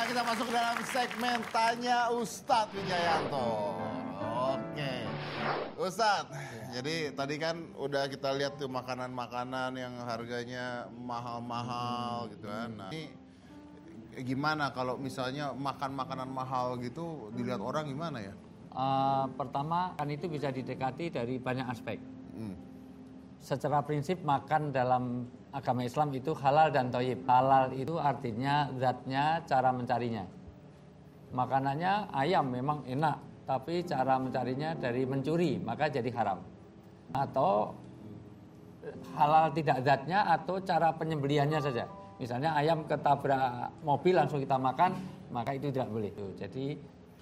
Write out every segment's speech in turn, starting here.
sekarang kita masuk ke dalam segmen Tanya Ustadz Wijayanto. Oke. Ustadz, jadi tadi kan udah kita lihat tuh makanan-makanan yang harganya mahal-mahal gitu kan. Nah, ini gimana kalau misalnya makan makanan mahal gitu dilihat orang gimana ya? Pertama kan itu bisa didekati dari banyak aspek. Secara prinsip makan dalam agama Islam itu halal dan thayyib. Halal itu artinya zatnya, cara mencarinya. Makanannya ayam memang enak, tapi cara mencarinya dari mencuri, maka jadi haram. Atau halal tidak zatnya atau cara penyembelihannya saja. Misalnya ayam ketabrak mobil langsung kita makan, maka itu tidak boleh. Jadi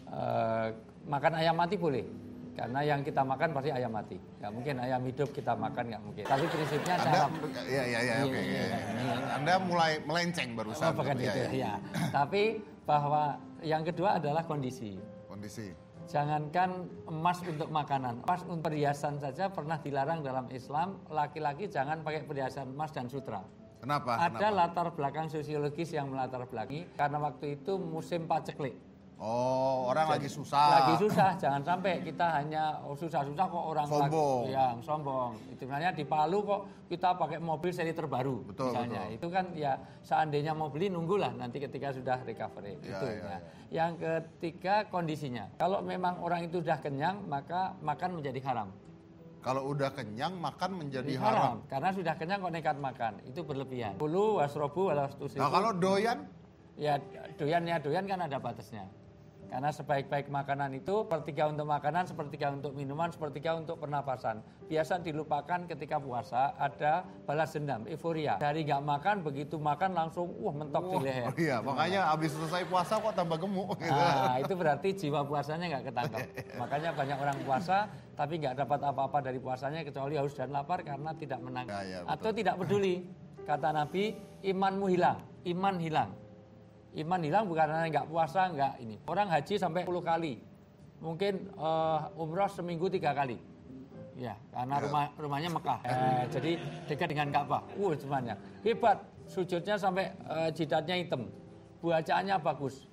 makan ayam mati boleh. Karena yang kita makan pasti ayam mati. Nggak mungkin ayam hidup kita makan, nggak mungkin. Tapi prinsipnya cara... Oke. Anda mulai melenceng barusan. Bukan gitu ya. Tapi bahwa yang kedua adalah kondisi. Jangankan emas untuk makanan. Emas untuk perhiasan saja pernah dilarang dalam Islam. Laki-laki jangan pakai perhiasan emas dan sutra. Kenapa? Ada latar belakang sosiologis yang melatar belakangi. Karena waktu itu musim paceklik. Orang lagi susah. Jangan sampai kita hanya susah-susah kok orang sombong. Sombong. Itu sebenarnya di Palu kok kita pakai mobil seri terbaru. Betul. Itu kan ya seandainya mau beli nunggulah nanti ketika sudah recovery. Yang ketiga kondisinya. Kalau memang orang itu sudah kenyang maka makan menjadi haram. Kalau udah kenyang makan menjadi haram. Karena sudah kenyang kok nekat makan. Itu berlebihan. Kulu wasrobu walastusiku. Nah kalau doyan? Ya doyan kan ada batasnya. Karena sebaik-baik makanan itu sepertiga untuk makanan, sepertiga untuk minuman, sepertiga untuk pernapasan. Biasa dilupakan ketika puasa ada balas dendam, euforia. Dari nggak makan, begitu makan langsung mentok di leher. Iya, makanya habis selesai puasa kok tambah gemuk. Gitu. Itu berarti jiwa puasanya nggak ketangkap. Makanya banyak orang puasa tapi nggak dapat apa-apa dari puasanya kecuali haus dan lapar karena tidak menangkap. Atau tidak peduli. Kata Nabi, imanmu hilang, iman hilang. Iman hilang bukan karena nggak puasa, nggak ini. Orang haji sampai 10 kali. Mungkin umroh seminggu 3 kali. Ya, karena rumahnya Mekah. Jadi dekat dengan Ka'bah. Semuanya. Hebat. Sujudnya sampai jidatnya hitam. Bacaannya bagus.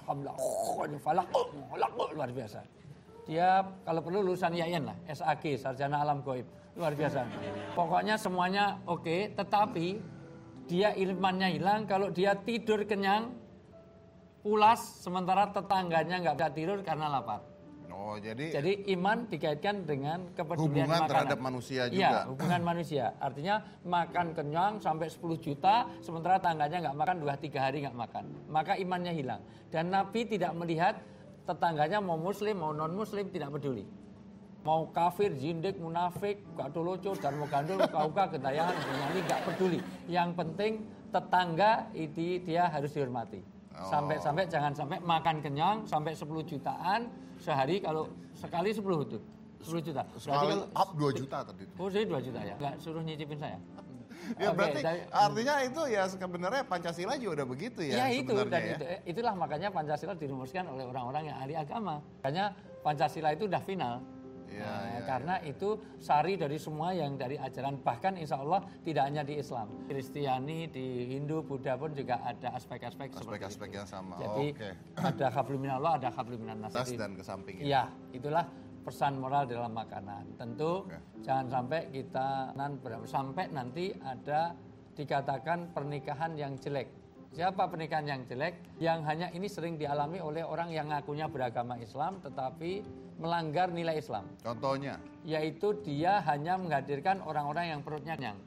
Bismillahirrahmanirrahim. Luar biasa. Dia kalau perlu lulusan IAIN lah. SAG, Sarjana Alam Gaib. Luar biasa. Pokoknya semuanya oke, tetapi dia imannya hilang kalau dia tidur kenyang, pulas, sementara tetangganya nggak bisa tidur karena lapar. Jadi iman dikaitkan dengan kepedulian hubungan makanan. Terhadap manusia juga. Iya, hubungan manusia. Artinya makan kenyang sampai 10 juta, sementara tangganya nggak makan 2-3 hari nggak makan. Maka imannya hilang. Dan Nabi tidak melihat tetangganya mau muslim, mau non-muslim, tidak peduli. Mau kafir, jindik, munafik, gatoloco, darmo gandul, kauka, gentayangan, penyanyi, gak peduli. Yang penting tetangga itu dia harus dihormati. Sampai jangan sampai makan kenyang sampai 10 jutaan sehari, kalau sekali 10 itu 10 juta. Sekali up 2 juta tadi itu. Saya 2 juta ya, nggak suruh nyicipin saya. Ya berarti artinya itu ya sebenarnya Pancasila juga udah begitu ya. Ya itu, dan ya. Itulah makanya Pancasila dirumuskan oleh orang-orang yang ahli agama. Makanya Pancasila itu udah final. Karena itu sari dari semua yang dari ajaran, bahkan insya Allah tidak hanya di Islam, Kristiani, di Hindu, Buddha pun juga ada aspek-aspek yang sama. Jadi ada hablum minallah, ada hablum minannas. Dan kesampingnya. Iya, itulah pesan moral dalam makanan. Tentu jangan sampai kita sampai nanti ada dikatakan pernikahan yang jelek. Siapa pernikahan yang jelek? Yang hanya ini sering dialami oleh orang yang ngakunya beragama Islam tetapi melanggar nilai Islam. Contohnya? Yaitu dia hanya menghadirkan orang-orang yang perutnya kenyang.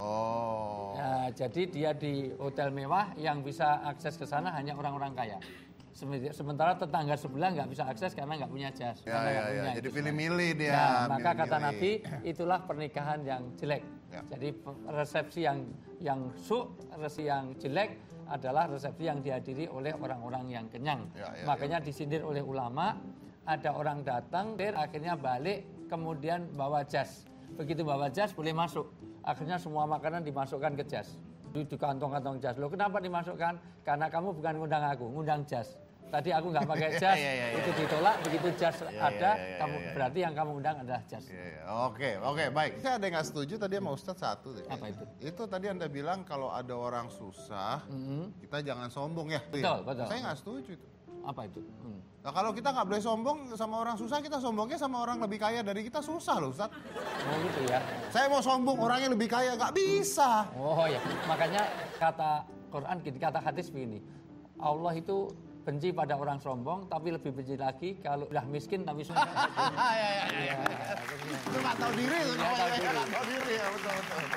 Jadi dia di hotel mewah yang bisa akses ke sana hanya orang-orang kaya. Sementara tetangga sebelah nggak bisa akses karena nggak punya jas. Jadi pilih-milih dia. Maka kata Nabi, itulah pernikahan yang jelek. Jadi resepsi yang resepsi yang jelek adalah resepsi yang dihadiri oleh orang-orang yang kenyang. Makanya disindir oleh ulama, ada orang datang, akhirnya balik, kemudian bawa jas. Begitu bawa jas boleh masuk. Akhirnya semua makanan dimasukkan ke jas. Di kantong-kantong jas. Loh kenapa dimasukkan? Karena kamu bukan ngundang aku, ngundang jas. tadi aku nggak pakai jas, itu ditolak, begitu jas ada, kamu berarti yang kamu undang adalah jas. Oke, baik. Saya ada yang nggak setuju tadi sama Ustadz satu. Apa itu? Itu tadi Anda bilang kalau ada orang susah, kita jangan sombong ya. Betul. Saya nggak setuju itu. Apa itu? Nah, kalau kita nggak boleh sombong sama orang susah, kita sombongnya sama orang lebih kaya dari kita, susah loh Ustadz. Oh gitu ya. Saya mau sombong orangnya lebih kaya, nggak bisa. Oh ya, makanya kata Quran, kata hadis begini, Allah itu benci pada orang sombong, tapi lebih benci lagi kalau udah miskin tapi sombong. Iya. Itu nggak tahu diri itu namanya, nggak tahu diri ya, betul.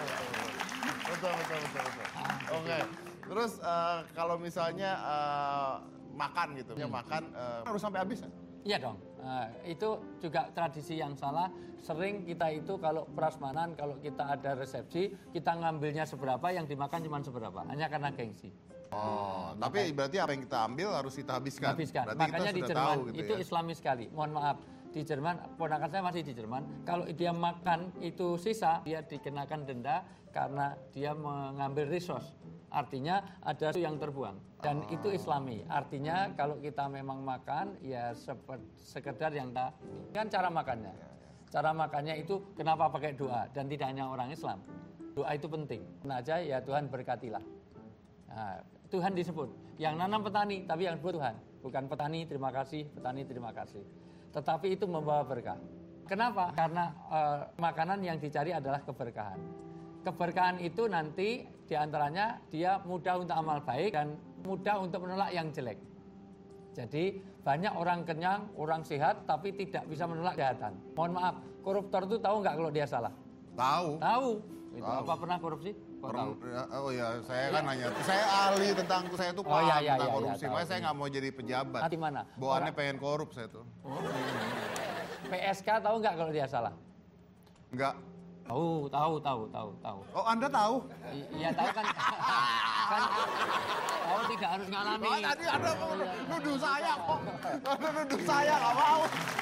Oke. Terus kalau misalnya makan gitu, makan harus sampai habis ya? Iya dong. Itu juga tradisi yang salah. Sering kita itu kalau prasmanan, kalau kita ada resepsi, kita ngambilnya seberapa, yang dimakan cuma seberapa, hanya karena gengsi. Tapi berarti apa yang kita ambil harus kita habiskan. Berarti Makanya kita di sudah Jerman tahu gitu itu ya. Islami sekali. Mohon maaf, di Jerman, ponakan saya masih di Jerman, kalau dia makan itu sisa, dia dikenakan denda karena dia mengambil resource. Artinya ada yang terbuang. Dan itu Islami. Artinya kalau kita memang makan, ya sekedar yang kita... Kan cara makannya. Cara makannya itu kenapa pakai doa. Dan tidak hanya orang Islam. Doa itu penting. Nah aja ya Tuhan berkatilah. Nah, Tuhan disebut. Yang nanam petani, tapi yang disebut Tuhan. Bukan petani terima kasih, petani terima kasih. Tetapi itu membawa berkah. Kenapa? Karena makanan yang dicari adalah keberkahan. Keberkahan itu nanti diantaranya dia mudah untuk amal baik dan mudah untuk menolak yang jelek. Jadi banyak orang kenyang, orang sehat, tapi tidak bisa menolak kejahatan. Mohon maaf, koruptor itu tahu nggak kalau dia salah? Tahu. Itu apa pernah korupsi? Kok tahu? Oh ya, saya kan nanya. Saya ahli tentang saya tuh paham tentang korupsi. Makanya saya nggak mau jadi pejabat. Di mana? Bawaannya pengen korup saya tuh. PSK tahu nggak kalau dia salah? Enggak. Tahu. Oh, Anda tahu? Iya tahu kan. Kan tahu tidak harus ngalami. Oh, tadi Anda mau nuduh saya kok. Anda nuduh saya nggak mau.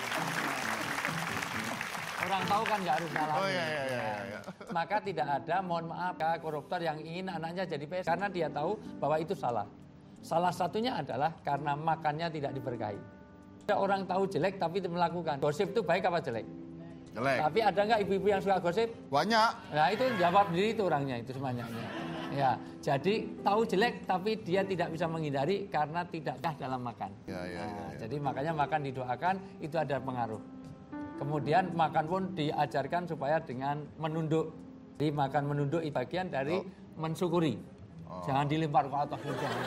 Orang tahu kan nggak harus ngalami. Oh iya. Maka tidak ada, mohon maaf, koruptor yang ingin anaknya jadi PSK karena dia tahu bahwa itu salah. Salah satunya adalah karena makannya tidak diberkahi. Ada orang tahu jelek tapi melakukan. Gosip itu baik apa jelek? Jelek. Tapi ada nggak ibu-ibu yang suka gosip? Banyak. Nah itu jawab diri itu orangnya itu semuanya. Ya, jadi tahu jelek tapi dia tidak bisa menghindari karena tidak dalam makan. Jadi makanya makan didoakan itu ada pengaruh. Kemudian makan pun diajarkan supaya dengan menunduk. Jadi makan menunduk itu bagian dari mensyukuri. Jangan dilempar ke atas.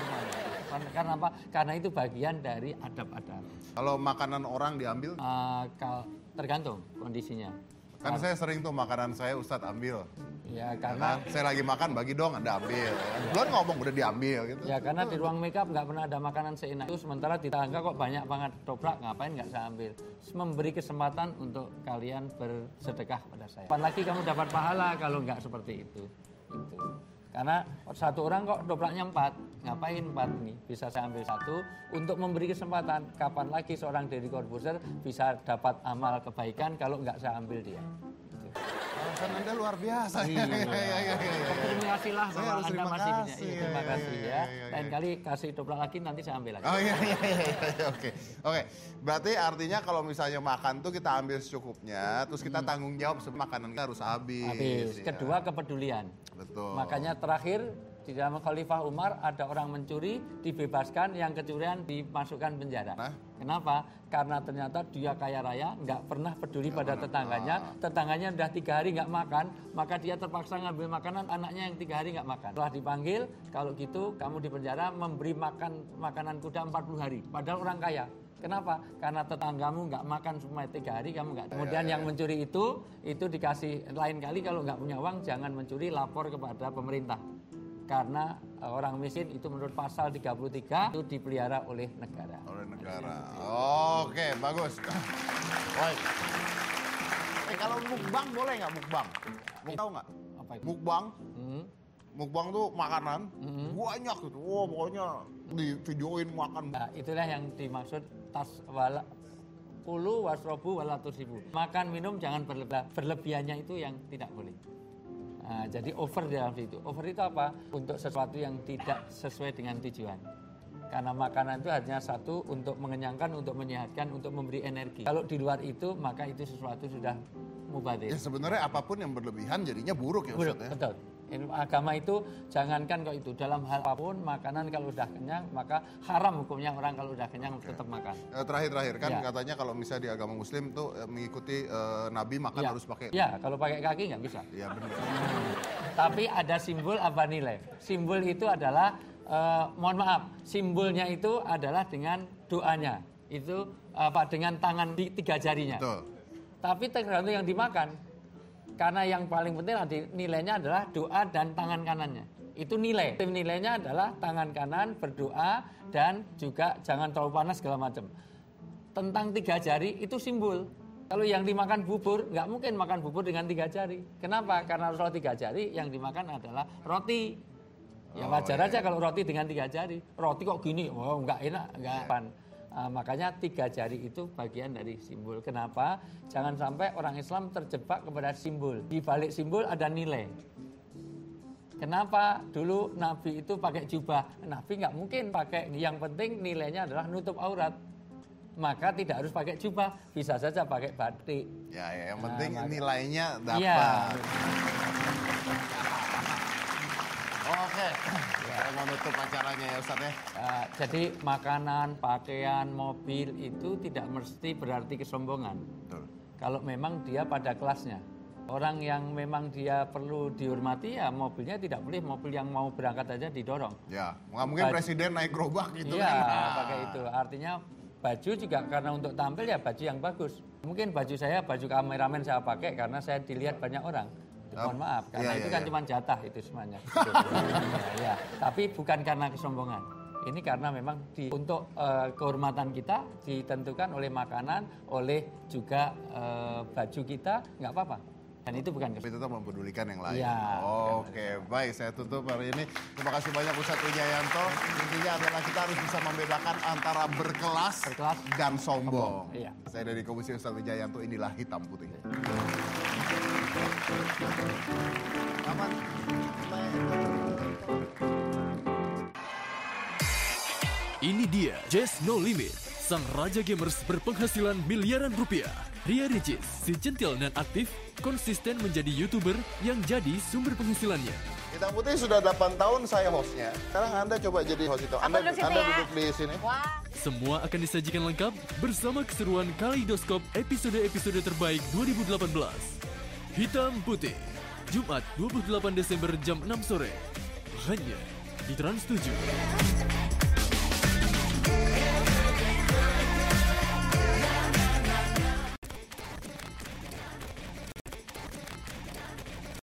Karena apa? Karena itu bagian dari adab-adab. Kalau makanan orang diambil? Tergantung kondisinya. Kan saya sering tuh makanan saya Ustadz ambil. Ya karena saya lagi makan bagi dong Anda ambil. Belum ngomong udah diambil gitu. Ya karena di ruang makeup nggak pernah ada makanan seenak itu, sementara di tangga kok banyak banget toprak, ngapain nggak saya ambil? Memberi kesempatan untuk kalian bersedekah pada saya. Kapan lagi kamu dapat pahala kalau nggak seperti itu? Itu. Karena satu orang kok topraknya 4, ngapain 4 nih? Bisa saya ambil 1 untuk memberi kesempatan. Kapan lagi seorang Deddy Corbuzier bisa dapat amal kebaikan kalau nggak saya ambil dia? Alasan Anda luar biasa. Iya. Terima kasihlah bahwa Anda masih punya. Terima kasih ya. Lain kali kasih toprak lagi nanti saya ambil lagi. Oh iya. Oke. Berarti artinya kalau misalnya makan tuh kita ambil secukupnya, terus kita tanggung jawab makanan kita harus habis. Kedua kepedulian. Betul. Makanya terakhir di dalam Khalifah Umar ada orang mencuri dibebaskan, yang kecurian dimasukkan penjara. Kenapa? Karena ternyata dia kaya raya, nggak pernah peduli pada tetangganya. Tetangganya udah 3 hari nggak makan, maka dia terpaksa ngambil makanan anaknya yang 3 hari nggak makan. Setelah dipanggil, kalau gitu kamu di penjara memberi makanan kuda 40 hari. Padahal orang kaya. Kenapa? Karena tetanggamu nggak makan semua 3 hari, kamu nggak. Kemudian yang mencuri itu dikasih lain kali kalau nggak punya uang jangan mencuri, lapor kepada pemerintah. Karena orang miskin itu menurut pasal 33 itu dipelihara oleh negara. Oke, bagus. Baik. Kalau mukbang boleh nggak mukbang? Tahu nggak? Apa itu? Mukbang. Mukbang tuh makanan banyak gitu. Wah, pokoknya di videoin makan. Nah, itulah yang dimaksud kulu wasrobu walatusibu. Makan minum jangan berlebihannya itu yang tidak boleh. Nah, jadi over dalam itu. Over itu apa? Untuk sesuatu yang tidak sesuai dengan tujuan. Karena makanan itu hanya satu, untuk mengenyangkan, untuk menyehatkan, untuk memberi energi. Kalau di luar itu, maka itu sesuatu sudah mubadir. Ya sebenarnya apapun yang berlebihan jadinya buruk ya Buruk, Ustaz ya. betul. Agama itu jangankan kok itu, dalam hal apapun makanan kalau udah kenyang maka haram hukumnya orang kalau udah kenyang tetap makan. Terakhir kan Ya. katanya kalau misalnya di agama Muslim tuh mengikuti Nabi makan Ya. harus pakai. Ya, kalau pakai kaki nggak bisa. Iya benar. Tapi ada simbol apa nilai? Simbol itu adalah mohon maaf, simbolnya itu adalah dengan doanya. Itu dengan tangan di 3 jarinya. Betul. Tapi tergantung yang dimakan. Karena yang paling penting nilainya adalah doa dan tangan kanannya. Itu nilai. Nilainya adalah tangan kanan berdoa dan juga jangan terlalu panas segala macam. Tentang 3 jari itu simbol. Kalau yang dimakan bubur, nggak mungkin makan bubur dengan 3 jari. Kenapa? Karena kalau 3 jari yang dimakan adalah roti. Ya wajar aja kalau roti dengan 3 jari. Roti kok gini? Oh nggak enak, nggak pan. Makanya 3 jari itu bagian dari simbol. Kenapa? Jangan sampai orang Islam terjebak kepada simbol. Di balik simbol ada nilai. Kenapa dulu Nabi itu pakai jubah? Nabi nggak mungkin pakai. Yang penting nilainya adalah nutup aurat. Maka tidak harus pakai jubah, bisa saja pakai batik. Ya, yang penting nilainya dapat. Iya. Oke, saya mau nutup acaranya ya Ustaz ya. Jadi makanan, pakaian, mobil itu tidak mesti berarti kesombongan. Betul. Kalau memang dia pada kelasnya. Orang yang memang dia perlu dihormati ya mobilnya tidak boleh mobil yang mau berangkat aja didorong. Ya, nggak mungkin presiden naik gerobak gitu Iya, kan. pakai itu. Artinya baju juga karena untuk tampil ya baju yang bagus. Mungkin baju saya, baju kameramen saya pakai karena saya dilihat banyak orang. Mohon maaf, karena itu kan cuma jatah itu semuanya. Ya. Tapi bukan karena kesombongan. Ini karena memang untuk kehormatan kita ditentukan oleh makanan, oleh juga baju kita, nggak apa-apa. Dan itu bukan Tapi tetap mempedulikan yang lain. Ya, Oke, baik. Saya tutup hari ini. Terima kasih banyak Ustadz Wijayanto. Intinya adalah kita harus bisa membedakan antara berkelas dan sombong. Iya. Saya dari Komisi Ustadz Wijayanto, inilah Hitam Putih. Aman. Ini dia Jazz No Limit, sang raja gamers berpenghasilan miliaran rupiah. Ria Ricis, si centil dan aktif, konsisten menjadi YouTuber yang jadi sumber penghasilannya. Hitam Putih sudah 8 tahun saya hostnya. Sekarang Anda coba jadi host itu. Anda duduk di sini. Wah. Semua akan disajikan lengkap bersama keseruan Kaleidoskop episode-episode terbaik 2018. Hitam Putih, Jumat 28 Desember jam 6 sore. Hanya di Trans 7.